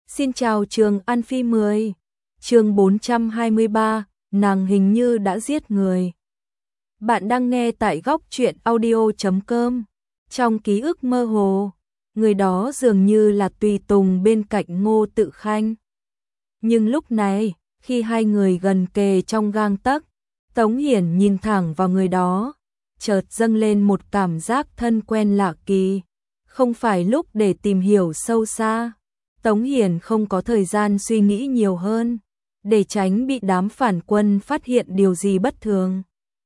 Xin chào Trường An Phi 10. Chương 423, nàng hình như đã giết người. Bạn đang nghe tại góc truyện audio.com. Trong ký ức mơ hồ, người đó dường như là tùy tùng bên cạnh Ngô Tự Khanh. Nhưng lúc này, khi hai người gần kề trong gang tấc, Tống Hiển nhìn thẳng vào người đó, chợt dâng lên một cảm giác thân quen lạ kỳ. Không phải lúc để tìm hiểu sâu xa. Tống Hiển không có thời gian suy nghĩ nhiều hơn, để tránh bị đám phản quân phát hiện điều gì bất thường.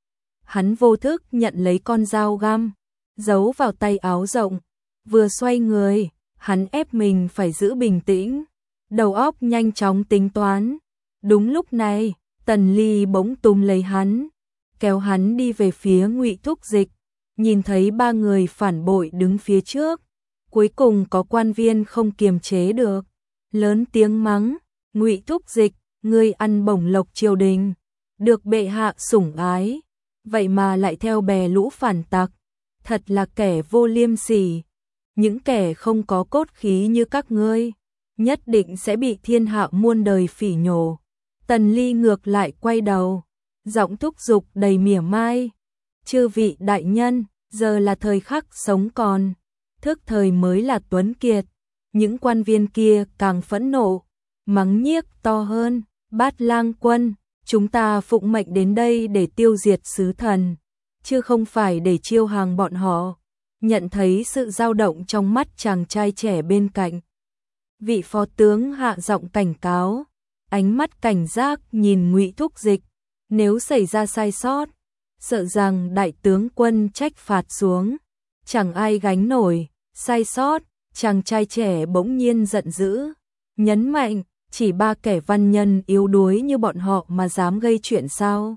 Hắn vô thức nhận lấy con dao găm, giấu vào tay áo rộng, vừa xoay người, hắn ép mình phải giữ bình tĩnh, đầu óc nhanh chóng tính toán. Đúng lúc này, Tần Ly bỗng túm lấy hắn, kéo hắn đi về phía Ngụy Thúc Dịch, nhìn thấy ba người phản bội đứng phía trước. Cuối cùng có quan viên không kiềm chế được, lớn tiếng mắng, Ngụy Thúc Dịch, ngươi ăn bổng lộc triều đình, được bệ hạ sủng ái, vậy mà lại theo bè lũ phản tặc, thật là kẻ vô liêm sỉ. Những kẻ không có cốt khí như các ngươi, nhất định sẽ bị thiên hạ muôn đời phỉ nhổ. Tần Ly ngược lại quay đầu, giọng thúc giục đầy mỉa mai, chư vị đại nhân, giờ là thời khắc sống còn. Thức thời mới là tuấn kiệt. Những quan viên kia càng phẫn nộ, mắng nhiếc to hơn, Bát Lang quân, chúng ta phụng mệnh đến đây để tiêu diệt sứ thần, chứ không phải để chiêu hàng bọn họ. Nhận thấy sự dao động trong mắt chàng trai trẻ bên cạnh, vị phó tướng hạ giọng cảnh cáo, ánh mắt cảnh giác nhìn Ngụy Thúc Dịch, nếu xảy ra sai sót, sợ rằng đại tướng quân trách phạt xuống, chẳng ai gánh nổi. Sai sót, chàng trai trẻ bỗng nhiên giận dữ, nhấn mạnh, chỉ ba kẻ văn nhân yếu đuối như bọn họ mà dám gây chuyện sao?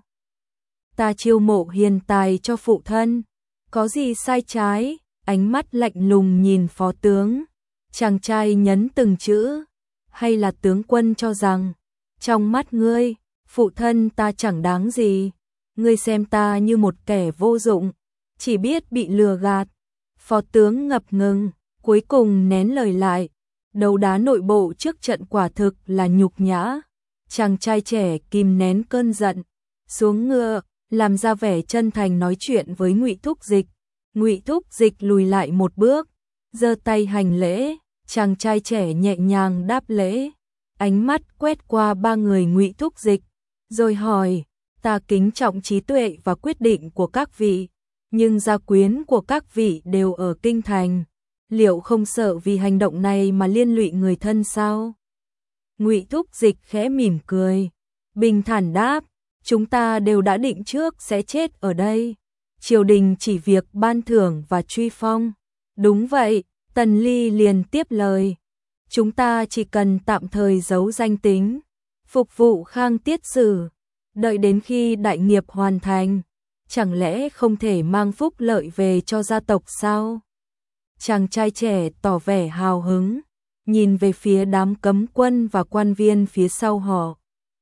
Ta chiêu mộ hiền tài cho phụ thân, có gì sai trái? Ánh mắt lạnh lùng nhìn phó tướng, chàng trai nhấn từng chữ, hay là tướng quân cho rằng, trong mắt ngươi, phụ thân ta chẳng đáng gì, ngươi xem ta như một kẻ vô dụng, chỉ biết bị lừa gạt. Phó tướng ngập ngừng, cuối cùng nén lời lại, đấu đá nội bộ trước trận quả thực là nhục nhã. Chàng trai trẻ kìm nén cơn giận, xuống ngựa, làm ra vẻ chân thành nói chuyện với Ngụy Thúc Dịch. Ngụy Thúc Dịch lùi lại một bước, giơ tay hành lễ, chàng trai trẻ nhẹ nhàng đáp lễ, ánh mắt quét qua ba người Ngụy Thúc Dịch, rồi hỏi, ta kính trọng trí tuệ và quyết định của các vị. Nhưng gia quyến của các vị đều ở kinh thành, liệu không sợ vì hành động này mà liên lụy người thân sao? Ngụy Thúc Dịch khẽ mỉm cười, bình thản đáp, chúng ta đều đã định trước sẽ chết ở đây. Triều đình chỉ việc ban thưởng và truy phong. Đúng vậy, Tần Ly liền tiếp lời. Chúng ta chỉ cần tạm thời giấu danh tính, phục vụ Khang Tiết Sử, đợi đến khi đại nghiệp hoàn thành. Chẳng lẽ không thể mang phúc lợi về cho gia tộc sao? Chàng trai trẻ tỏ vẻ hào hứng, nhìn về phía đám cấm quân và quan viên phía sau họ.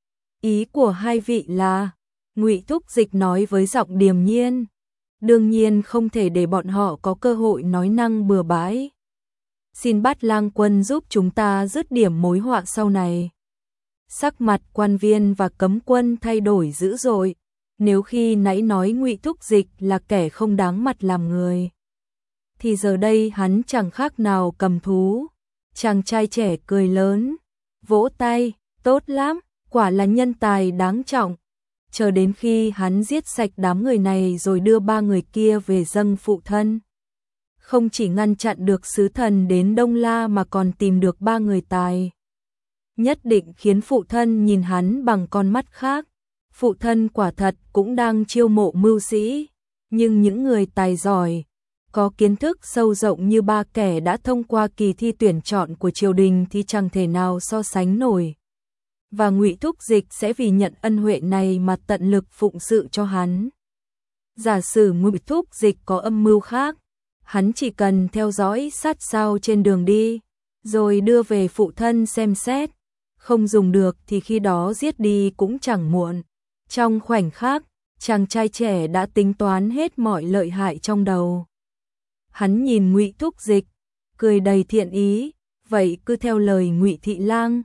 Ý của hai vị là, Ngụy Thúc Dịch nói với giọng điềm nhiên, đương nhiên không thể để bọn họ có cơ hội nói năng bừa bãi. Xin Bát Lang quân giúp chúng ta dứt điểm mối họa sau này. Sắc mặt quan viên và cấm quân thay đổi dữ dội. Nếu khi nãy nói Ngụy Thúc Dịch là kẻ không đáng mặt làm người, thì giờ đây hắn chẳng khác nào cầm thú. Chàng trai trẻ cười lớn, vỗ tay, tốt lắm, quả là nhân tài đáng trọng. Chờ đến khi hắn giết sạch đám người này rồi đưa ba người kia về dâng phụ thân. Không chỉ ngăn chặn được sứ thần đến Đông La mà còn tìm được ba người tài. Nhất định khiến phụ thân nhìn hắn bằng con mắt khác. Phụ thân quả thật cũng đang chiêu mộ mưu sĩ, nhưng những người tài giỏi, có kiến thức sâu rộng như ba kẻ đã thông qua kỳ thi tuyển chọn của triều đình thì chẳng thể nào so sánh nổi. Và Ngụy Thúc Dịch sẽ vì nhận ân huệ này mà tận lực phụng sự cho hắn. Giả sử Ngụy Thúc Dịch có âm mưu khác, hắn chỉ cần theo dõi sát sao trên đường đi, rồi đưa về phụ thân xem xét, không dùng được thì khi đó giết đi cũng chẳng muộn. Trong khoảnh khắc, chàng trai trẻ đã tính toán hết mọi lợi hại trong đầu. Hắn nhìn Ngụy Thúc Dịch, cười đầy thiện ý, vậy cứ theo lời Ngụy Thị Lang.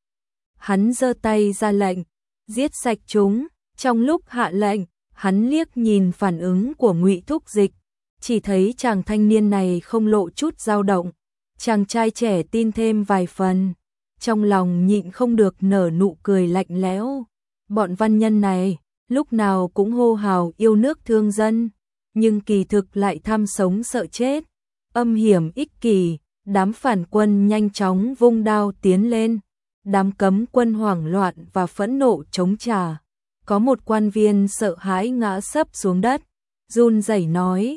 Hắn giơ tay ra lệnh, giết sạch chúng. Trong lúc hạ lệnh, hắn liếc nhìn phản ứng của Ngụy Thúc Dịch, chỉ thấy chàng thanh niên này không lộ chút dao động. Chàng trai trẻ tin thêm vài phần, trong lòng nhịn không được nở nụ cười lạnh lẽo. Bọn văn nhân này, lúc nào cũng hô hào yêu nước thương dân, nhưng kỳ thực lại tham sống sợ chết, âm hiểm ích kỷ. Đám phản quân nhanh chóng vung đao tiến lên, đám cấm quân hoảng loạn và phẫn nộ chống trả. Có một quan viên sợ hãi ngã sấp xuống đất, run rẩy nói,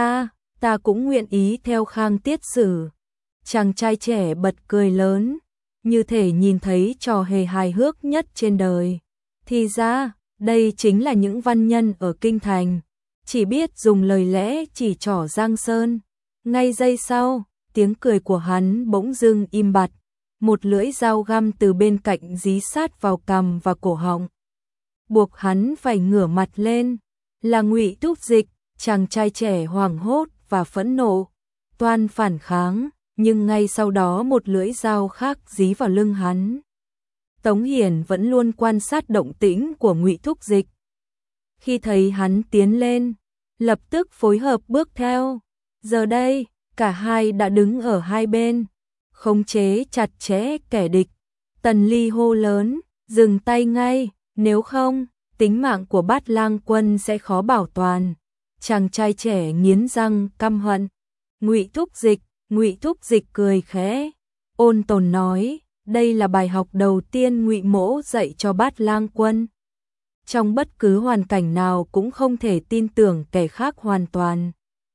ta cũng nguyện ý theo Khang tiết sử. Chàng trai trẻ bật cười lớn, như thể nhìn thấy trò hề hài hước nhất trên đời. Thì ra, đây chính là những văn nhân ở kinh thành, chỉ biết dùng lời lẽ chỉ trỏ Giang Sơn. Ngay giây sau, tiếng cười của hắn bỗng dưng im bặt, một lưỡi dao găm từ bên cạnh dí sát vào cằm và cổ họng, buộc hắn phải ngửa mặt lên. Là Ngụy Thúc Dịch. Chàng trai trẻ hoảng hốt và phẫn nộ, toan phản kháng, nhưng ngay sau đó một lưỡi dao khác dí vào lưng hắn. Tống Hiển vẫn luôn quan sát động tĩnh của Ngụy Thúc Dịch. Khi thấy hắn tiến lên, lập tức phối hợp bước theo. Giờ đây, cả hai đã đứng ở hai bên, khống chế chặt chẽ kẻ địch. Tần Ly hô lớn, dừng tay ngay, nếu không, tính mạng của Bát Lang Quân sẽ khó bảo toàn. Chàng trai trẻ nghiến răng căm hận. Ngụy Thúc Dịch cười khẽ, ôn tồn nói, đây là bài học đầu tiên Ngụy Mỗ dạy cho Bát Lang Quân. Trong bất cứ hoàn cảnh nào cũng không thể tin tưởng kẻ khác hoàn toàn.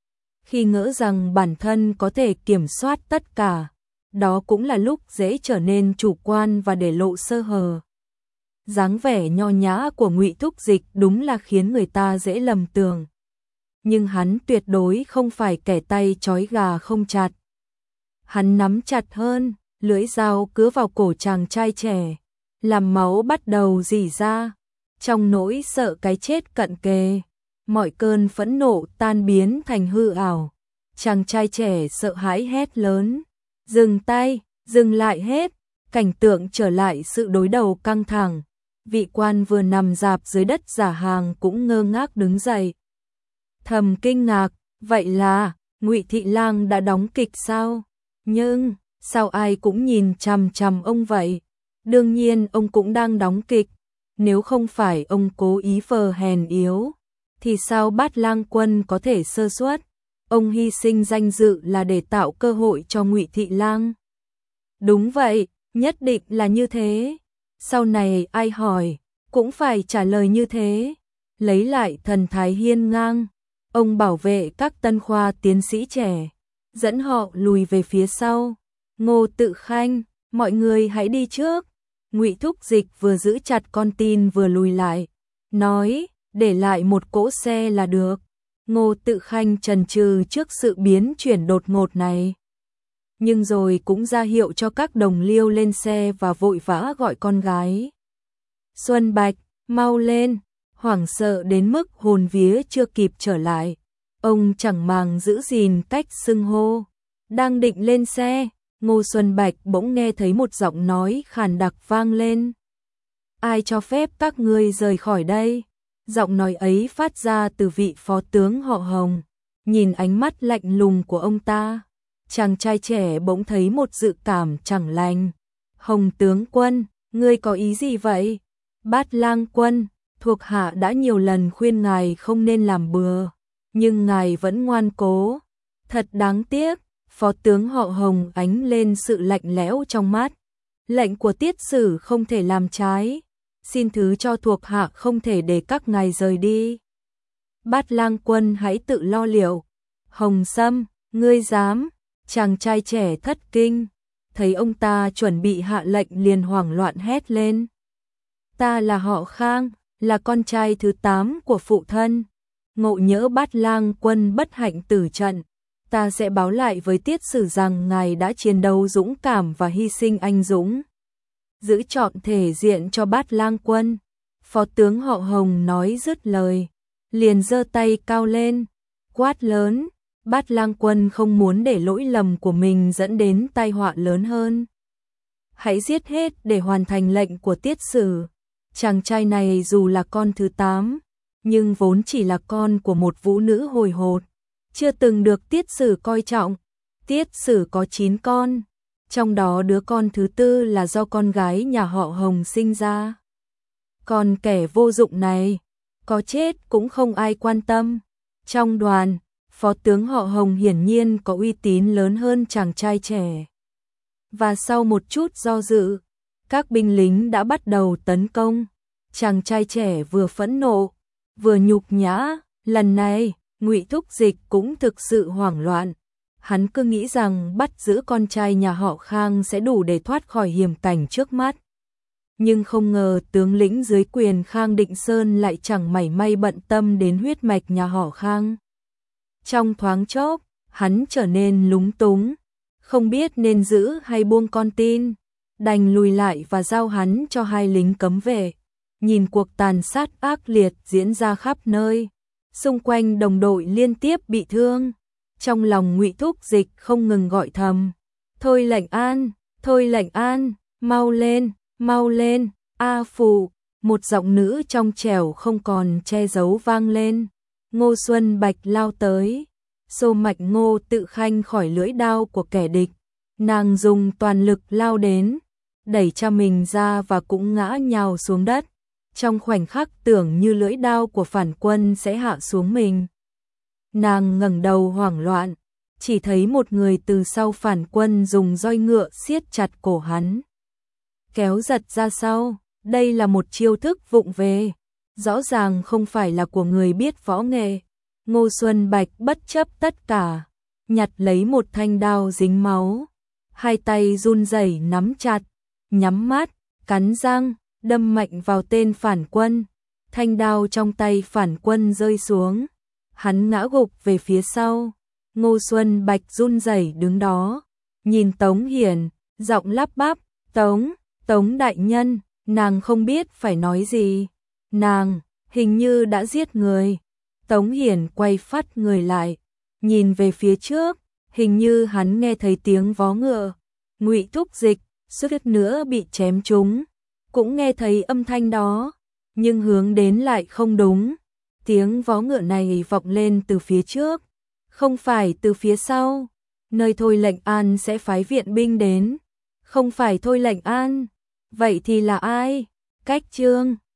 Khi ngỡ rằng bản thân có thể kiểm soát tất cả, đó cũng là lúc dễ trở nên chủ quan và để lộ sơ hở. Dáng vẻ nho nhã của Ngụy Thúc Dịch đúng là khiến người ta dễ lầm tưởng. Nhưng hắn tuyệt đối không phải kẻ tay trói gà không chặt. Hắn nắm chặt hơn, lưỡi dao cứa vào cổ chàng trai trẻ, làm máu bắt đầu rỉ ra. Trong nỗi sợ cái chết cận kề, mọi cơn phẫn nộ tan biến thành hư ảo. Chàng trai trẻ sợ hãi hét lớn, dừng tay, dừng lại hết. Cảnh tượng trở lại sự đối đầu căng thẳng. Vị quan vừa nằm rạp dưới đất giả hàng cũng ngơ ngác đứng dậy, thầm kinh ngạc, vậy là Ngụy Thị Lang đã đóng kịch sao? Nhưng sao ai cũng nhìn chằm chằm ông vậy? Đương nhiên ông cũng đang đóng kịch. Nếu không phải ông cố ý phờ hèn yếu, thì sao Bát Lang Quân có thể sơ suất? Ông hy sinh danh dự là để tạo cơ hội cho Ngụy Thị Lang. Đúng vậy, nhất định là như thế. Sau này ai hỏi, cũng phải trả lời như thế. Lấy lại thần thái hiên ngang, ông bảo vệ các tân khoa tiến sĩ trẻ, dẫn họ lùi về phía sau. Ngô Tự Khanh, mọi người hãy đi trước. Ngụy Thúc Dịch vừa giữ chặt con tin vừa lùi lại, nói, để lại một cỗ xe là được. Ngô Tự Khanh chần chừ trước sự biến chuyển đột ngột này, nhưng rồi cũng ra hiệu cho các đồng liêu lên xe và vội vã gọi con gái. Xuân Bạch, mau lên. Hoảng sợ đến mức hồn vía chưa kịp trở lại, ông chẳng màng giữ gìn cách xưng hô. Đang định lên xe, Ngô Xuân Bạch bỗng nghe thấy một giọng nói khàn đặc vang lên. Ai cho phép các ngươi rời khỏi đây? Giọng nói ấy phát ra từ vị phó tướng họ Hồng. Nhìn ánh mắt lạnh lùng của ông ta, chàng trai trẻ bỗng thấy một dự cảm chẳng lành. Hồng tướng quân, ngươi có ý gì vậy? Bát Lang Quân, thuộc hạ đã nhiều lần khuyên ngài không nên làm bừa, nhưng ngài vẫn ngoan cố. Thật đáng tiếc. Phó tướng họ Hồng ánh lên sự lạnh lẽo trong mắt. Lệnh của tiết sử không thể làm trái. Xin thứ cho thuộc hạ không thể để các ngài rời đi. Bát Lang Quân hãy tự lo liệu. Hồng Sâm, ngươi dám? Chàng trai trẻ thất kinh, thấy ông ta chuẩn bị hạ lệnh liền hoảng loạn hét lên. Ta là họ Khang, là con trai thứ 8 của phụ thân. Ngộ nhỡ Bát Lang Quân bất hạnh tử trận, ta sẽ báo lại với tiết sử rằng ngài đã chiến đấu dũng cảm và hy sinh anh dũng, giữ trọn thể diện cho Bát Lang Quân. Phó tướng họ Hồng nói dứt lời, liền giơ tay cao lên, quát lớn, Bát Lang Quân không muốn để lỗi lầm của mình dẫn đến tai họa lớn hơn. Hãy giết hết để hoàn thành lệnh của Tiết Sử. Chàng trai này dù là con thứ 8, nhưng vốn chỉ là con của một vũ nữ hồi hột, chưa từng được Tiết Sử coi trọng. Tiết Sử có 9 con, trong đó đứa con thứ 4 là do con gái nhà họ Hồng sinh ra. Còn kẻ vô dụng này, có chết cũng không ai quan tâm. Trong đoàn, phó tướng họ Hồng hiển nhiên có uy tín lớn hơn chàng trai trẻ. Và sau một chút do dự, các binh lính đã bắt đầu tấn công. Chàng trai trẻ vừa phẫn nộ, vừa nhục nhã. Lần này, Ngụy Thúc Dịch cũng thực sự hoảng loạn. Hắn cứ nghĩ rằng bắt giữ con trai nhà họ Khang sẽ đủ để thoát khỏi hiểm cảnh trước mắt. Nhưng không ngờ tướng lĩnh dưới quyền Khang Định Sơn lại chẳng mảy may bận tâm đến huyết mạch nhà họ Khang. Trong thoáng chốc, hắn trở nên lúng túng, không biết nên giữ hay buông con tin, đành lùi lại và giao hắn cho 2 lính cấm vệ. Nhìn cuộc tàn sát ác liệt diễn ra khắp nơi, xung quanh đồng đội liên tiếp bị thương, trong lòng Ngụy Thúc Dịch không ngừng gọi thầm: "Thôi lệnh an, thôi lệnh an, mau lên, a phụ." Một giọng nữ trong trẻo không còn che giấu vang lên. Ngô Xuân Bạch lao tới, xô mạch Ngô Tự Khanh khỏi lưỡi đao của kẻ địch. Nàng dùng toàn lực lao đến, đẩy cha mình ra và cũng ngã nhào xuống đất. Trong khoảnh khắc tưởng như lưỡi đao của phản quân sẽ hạ xuống mình. Nàng ngẩng đầu hoảng loạn, chỉ thấy một người từ sau phản quân dùng roi ngựa siết chặt cổ hắn, kéo giật ra sau. Đây là một chiêu thức vụng về, rõ ràng không phải là của người biết võ nghệ. Ngô Xuân Bạch bất chấp tất cả, nhặt lấy một thanh đao dính máu, 2 tay run rẩy nắm chặt, nhắm mắt, cắn răng, đâm mạnh vào tên phản quân. Thanh đao trong tay phản quân rơi xuống, hắn ngã gục về phía sau. Ngô Xuân Bạch run rẩy đứng đó, nhìn Tống Hiển, giọng lắp bắp: Tống đại nhân." Nàng không biết phải nói gì. Nàng, hình như đã giết người. Tống Hiển quay phắt người lại, nhìn về phía trước, hình như hắn nghe thấy tiếng vó ngựa. Ngụy Thúc Dịch suýt nữa bị chém trúng, cũng nghe thấy âm thanh đó, nhưng hướng đến lại không đúng. Tiếng vó ngựa này vọng lên từ phía trước, không phải từ phía sau, nơi Thôi lệnh an sẽ phái viện binh đến. Không phải Thôi lệnh an, vậy thì là ai? Cách Chương